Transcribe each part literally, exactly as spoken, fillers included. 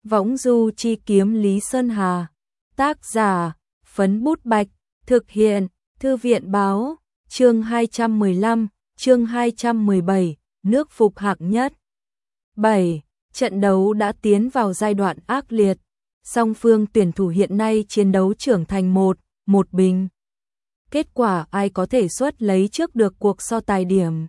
Võng du chi kiếm Lý Sơn Hà. Tác giả, Phấn Bút Bạch. Thực hiện, Thư viện báo. Chương hai trăm mười lăm, chương hai trăm mười bảy, nước phục hạng nhất. bảy. Trận đấu đã tiến vào giai đoạn ác liệt. Song phương tuyển thủ hiện nay chiến đấu trưởng thành một, một bình. Kết quả ai có thể xuất lấy trước được cuộc so tài điểm,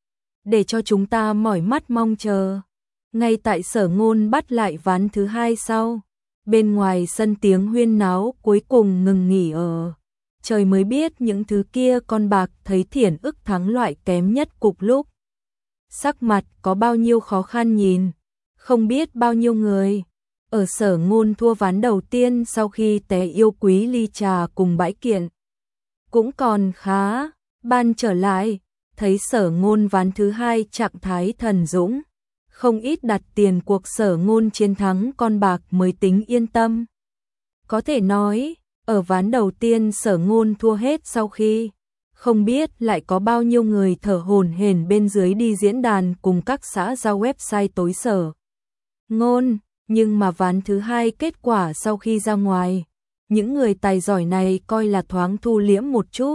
để cho chúng ta mỏi mắt mong chờ. Ngay tại Sở Ngôn bắt lại ván thứ hai sau, bên ngoài sân tiếng huyên náo cuối cùng ngừng nghỉ ở. Trời mới biết những thứ kia con bạc thấy Thiển Ức thắng loại kém nhất cục lúc. Sắc mặt có bao nhiêu khó khăn nhìn, không biết bao nhiêu người. Ở Sở Ngôn thua ván đầu tiên sau khi té yêu quý ly trà cùng bãi kiện, cũng còn khá, ban trở lại, thấy Sở Ngôn ván thứ hai trạng thái thần dũng. Không ít đặt tiền cuộc Sở Ngôn chiến thắng con bạc mới tính yên tâm. Có thể nói, ở ván đầu tiên Sở Ngôn thua hết sau khi, không biết lại có bao nhiêu người thở hổn hển bên dưới đi diễn đàn cùng các xã giao website tối Sở Ngôn. Nhưng mà ván thứ hai kết quả sau khi ra ngoài, những người tài giỏi này coi là thoáng thu liễm một chút.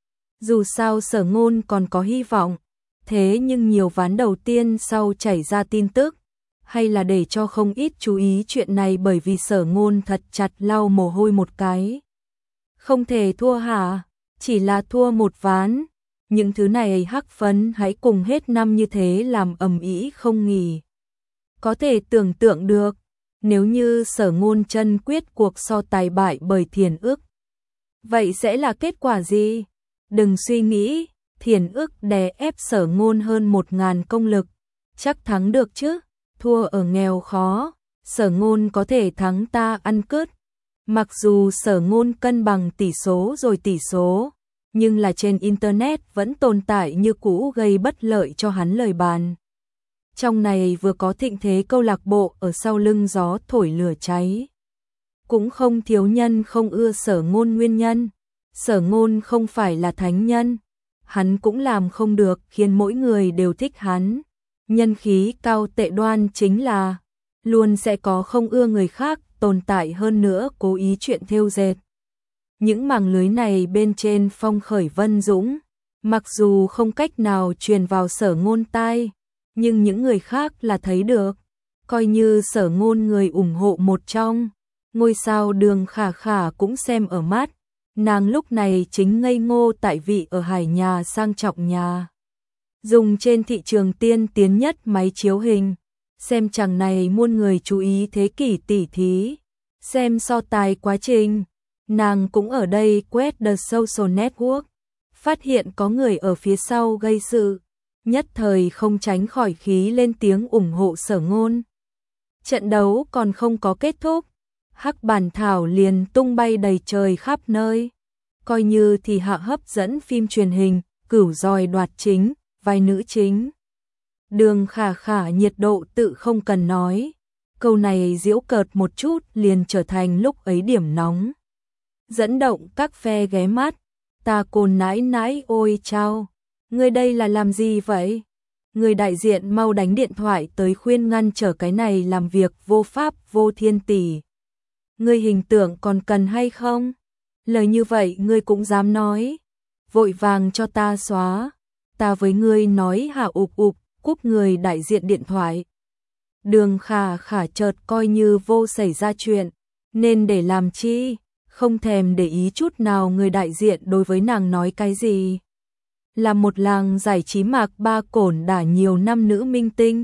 Dù sao Sở Ngôn còn có hy vọng, thế nhưng nhiều ván đầu tiên sau chảy ra tin tức, hay là để cho không ít chú ý chuyện này bởi vì Sở Ngôn thật chặt lau mồ hôi một cái. Không thể thua hả? Chỉ là thua một ván. Những thứ này hắc phấn hãy cùng hết năm như thế làm ầm ĩ không nghỉ. Có thể tưởng tượng được, nếu như Sở Ngôn chân quyết cuộc so tài bại bởi Thiển Ức, vậy sẽ là kết quả gì? Đừng suy nghĩ, Thiển Ức đè ép Sở Ngôn hơn một ngàn công lực, chắc thắng được chứ, thua ở nghèo khó, Sở Ngôn có thể thắng ta ăn cướp. Mặc dù Sở Ngôn cân bằng tỷ số rồi tỷ số, nhưng là trên Internet vẫn tồn tại như cũ gây bất lợi cho hắn lời bàn. Trong này vừa có thịnh thế câu lạc bộ ở sau lưng gió thổi lửa cháy. Cũng không thiếu nhân không ưa Sở Ngôn nguyên nhân. Sở Ngôn không phải là thánh nhân, hắn cũng làm không được khiến mỗi người đều thích hắn. Nhân khí cao tệ đoan chính là luôn sẽ có không ưa người khác tồn tại, hơn nữa cố ý chuyện thêu dệt. Những mảng lưới này bên trên phong khởi vân dũng, mặc dù không cách nào truyền vào Sở Ngôn tai, nhưng những người khác là thấy được. Coi như Sở Ngôn người ủng hộ một trong, ngôi sao Đường Khả Khả cũng xem ở mắt. Nàng lúc này chính ngây ngô tại vị ở hải nhà sang trọng nhà, dùng trên thị trường tiên tiến nhất máy chiếu hình, xem chàng này muôn người chú ý thế kỷ tỉ thí, xem so tài quá trình. Nàng cũng ở đây quét the social network, phát hiện có người ở phía sau gây sự, nhất thời không tránh khỏi khí lên tiếng ủng hộ Sở Ngôn. Trận đấu còn không có kết thúc, hắc bản thảo liền tung bay đầy trời khắp nơi. Coi như thì hạ hấp dẫn phim truyền hình, cửu giòi đoạt chính, vai nữ chính. Đường Khả Khả nhiệt độ tự không cần nói. Câu này giễu cợt một chút liền trở thành lúc ấy điểm nóng, dẫn động các phe ghé mắt. Ta cồn nãi nãi ôi chao, người đây là làm gì vậy? Người đại diện mau đánh điện thoại tới khuyên ngăn trở cái này làm việc vô pháp vô thiên tỷ. Người hình tượng còn cần hay không? Lời như vậy ngươi cũng dám nói? Vội vàng cho ta xóa. Ta với ngươi nói hả ụp ụp, cúp người đại diện điện thoại. Đường Khả Khả chợt coi như vô xảy ra chuyện, nên để làm chi, không thèm để ý chút nào người đại diện đối với nàng nói cái gì. Là một làng giải trí mạc ba cổn đả nhiều năm nữ minh tinh,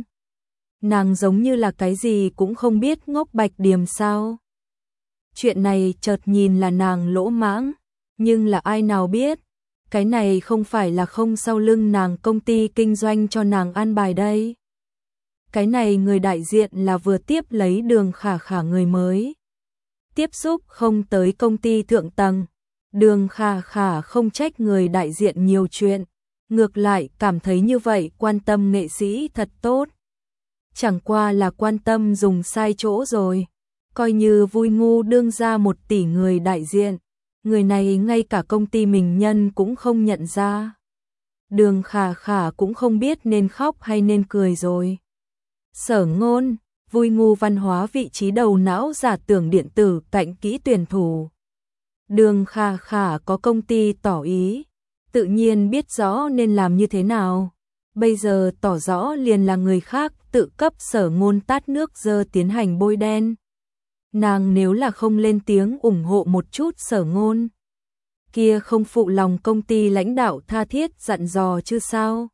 nàng giống như là cái gì cũng không biết ngốc bạch điềm sao. Chuyện này chợt nhìn là nàng lỗ mãng, nhưng là ai nào biết, cái này không phải là không sau lưng nàng công ty kinh doanh cho nàng an bài đây. Cái này người đại diện là vừa tiếp lấy Đường Khả Khả người mới, tiếp xúc không tới công ty thượng tầng. Đường Khả Khả không trách người đại diện nhiều chuyện, ngược lại cảm thấy như vậy quan tâm nghệ sĩ thật tốt. Chẳng qua là quan tâm dùng sai chỗ rồi. Coi như vui ngu đương ra một tỷ người đại diện, người này ngay cả công ty mình nhân cũng không nhận ra. Đường Khả Khả cũng không biết nên khóc hay nên cười rồi. Sở Ngôn, vui ngu văn hóa vị trí đầu não giả tưởng điện tử cạnh kỹ tuyển thủ. Đường Khả Khả có công ty tỏ ý, tự nhiên biết rõ nên làm như thế nào. Bây giờ tỏ rõ liền là người khác tự cấp Sở Ngôn tát nước dơ tiến hành bôi đen. Nàng nếu là không lên tiếng ủng hộ một chút Sở Ngôn, kia không phụ lòng công ty lãnh đạo tha thiết dặn dò chứ sao.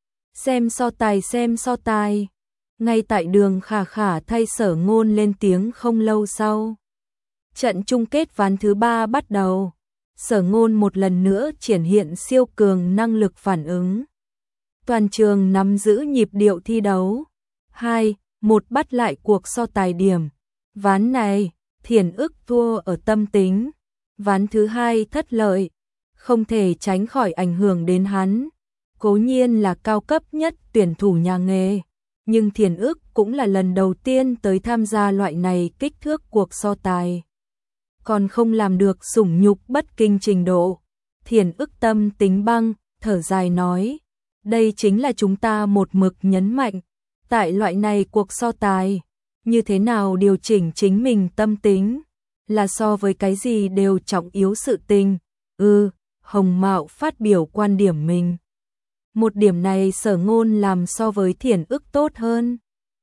Xem so tài xem so tài. Ngay tại Đường Khả Khả thay Sở Ngôn lên tiếng không lâu sau, trận chung kết ván thứ ba bắt đầu. Sở Ngôn một lần nữa triển hiện siêu cường năng lực phản ứng. Toàn trường nắm giữ nhịp điệu thi đấu. hai một bắt lại cuộc so tài điểm. Ván này, Thiển Ức thua ở tâm tính. Ván thứ hai thất lợi, không thể tránh khỏi ảnh hưởng đến hắn. Cố nhiên là cao cấp nhất tuyển thủ nhà nghề, nhưng Thiển Ức cũng là lần đầu tiên tới tham gia loại này kích thước cuộc so tài. Còn không làm được sủng nhục bất kinh trình độ. Thiển Ức tâm tính băng, thở dài nói, đây chính là chúng ta một mực nhấn mạnh. Tại loại này cuộc so tài, như thế nào điều chỉnh chính mình tâm tính, là so với cái gì đều trọng yếu sự tình. Ừ, Hồng Mạo phát biểu quan điểm mình. Một điểm này Sở Ngôn làm so với Thiển Ức tốt hơn.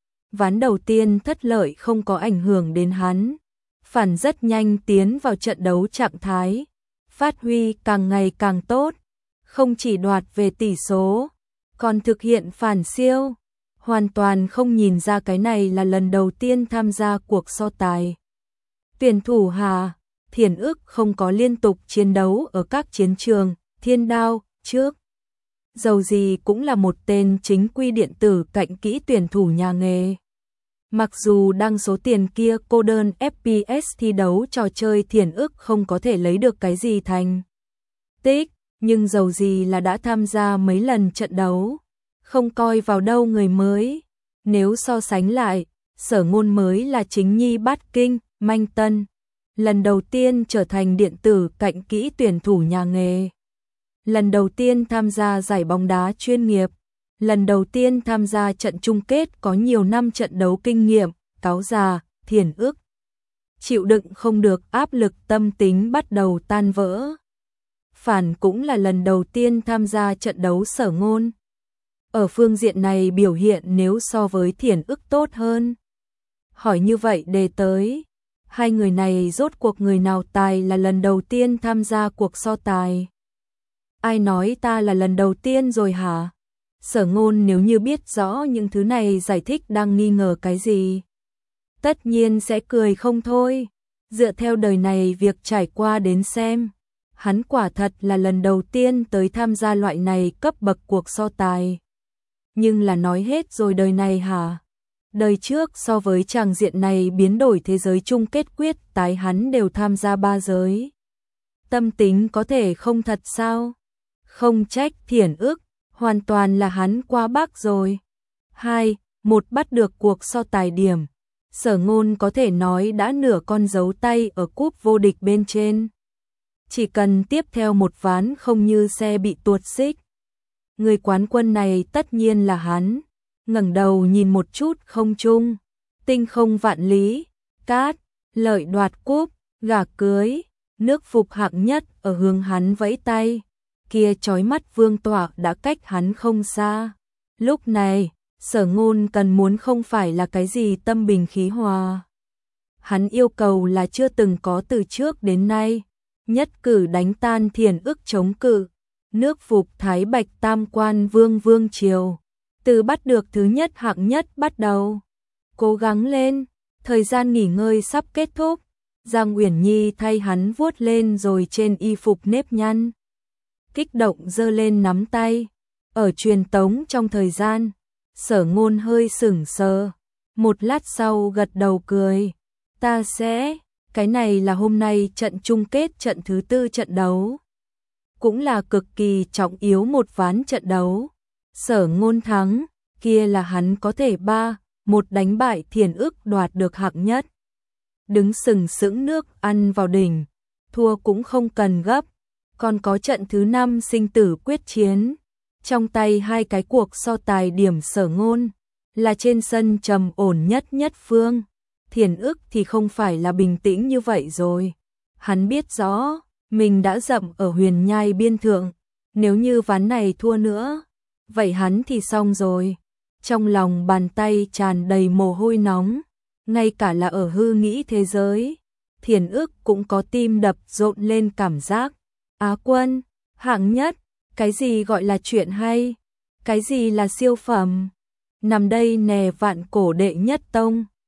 Ván đầu tiên thất lợi không có ảnh hưởng đến hắn, phản rất nhanh tiến vào trận đấu trạng thái, phát huy càng ngày càng tốt, không chỉ đoạt về tỷ số, còn thực hiện phản siêu, hoàn toàn không nhìn ra cái này là lần đầu tiên tham gia cuộc so tài. Tuyển thủ Hà, Thiển Ức không có liên tục chiến đấu ở các chiến trường, thiên đao, trước. Dầu gì cũng là một tên chính quy điện tử cạnh kỹ tuyển thủ nhà nghề. Mặc dù đăng số tiền kia cô đơn ép pê ét thi đấu trò chơi Thiển Ức không có thể lấy được cái gì thành tích, nhưng dầu gì là đã tham gia mấy lần trận đấu, không coi vào đâu người mới. Nếu so sánh lại, Sở Ngôn mới là chính nhi bát kinh, manh tân, lần đầu tiên trở thành điện tử cạnh kỹ tuyển thủ nhà nghề. Lần đầu tiên tham gia giải bóng đá chuyên nghiệp, lần đầu tiên tham gia trận chung kết có nhiều năm trận đấu kinh nghiệm, cáo già, Thiển Ức chịu đựng không được áp lực tâm tính bắt đầu tan vỡ. Phản cũng là lần đầu tiên tham gia trận đấu Sở Ngôn. Ở phương diện này biểu hiện nếu so với Thiển Ức tốt hơn. Hỏi như vậy đề tới, hai người này rốt cuộc người nào tài là lần đầu tiên tham gia cuộc so tài? Ai nói ta là lần đầu tiên rồi hả? Sở Ngôn nếu như biết rõ những thứ này giải thích đang nghi ngờ cái gì, tất nhiên sẽ cười không thôi. Dựa theo đời này việc trải qua đến xem, hắn quả thật là lần đầu tiên tới tham gia loại này cấp bậc cuộc so tài. Nhưng là nói hết rồi đời này hả? Đời trước so với tràng diện này biến đổi thế giới chung kết quyết tái hắn đều tham gia ba giới. Tâm tính có thể không thật sao? Không trách Thiển Ức, hoàn toàn là hắn quá bác rồi. hai một bắt được cuộc so tài điểm. Sở Ngôn có thể nói đã nửa con dấu tay ở cúp vô địch bên trên. Chỉ cần tiếp theo một ván không như xe bị tuột xích, người quán quân này tất nhiên là hắn. Ngẩng đầu nhìn một chút không trung, tinh không vạn lý, cát, lợi đoạt cúp, gà cưới, nước phục hạng nhất ở hướng hắn vẫy tay. Kia chói mắt vương tọa đã cách hắn không xa. Lúc này, Sở Ngôn cần muốn không phải là cái gì tâm bình khí hòa. Hắn yêu cầu là chưa từng có từ trước đến nay, nhất cử đánh tan Thiển Ức chống cự, nước phục thái bạch tam quan vương vương triều. Từ bắt được thứ nhất hạng nhất bắt đầu. Cố gắng lên, thời gian nghỉ ngơi sắp kết thúc. Giang Uyển Nhi thay hắn vuốt lên rồi trên y phục nếp nhăn. Kích động giơ lên nắm tay. Ở truyền tống trong thời gian, Sở Ngôn hơi sững sờ, một lát sau gật đầu cười. Ta sẽ, cái này là hôm nay trận chung kết trận thứ tư trận đấu. Cũng là cực kỳ trọng yếu một ván trận đấu. Sở Ngôn thắng, kia là hắn có thể ba một đánh bại Thiển Ức đoạt được hạng nhất. Đứng sừng sững nước ăn vào đỉnh, thua cũng không cần gấp, còn có trận thứ năm sinh tử quyết chiến. Trong tay hai cái cuộc so tài điểm Sở Ngôn là trên sân trầm ổn nhất nhất phương. Thiền ức thì không phải là bình tĩnh như vậy rồi. Hắn biết rõ, mình đã dậm ở huyền nhai biên thượng, nếu như ván này thua nữa, vậy hắn thì xong rồi. Trong lòng bàn tay tràn đầy mồ hôi nóng, ngay cả là ở hư nghĩ thế giới, Thiền ức cũng có tim đập rộn lên cảm giác. Á quân, hạng nhất, cái gì gọi là chuyện hay, cái gì là siêu phẩm, nằm đây nè vạn cổ đệ nhất tông.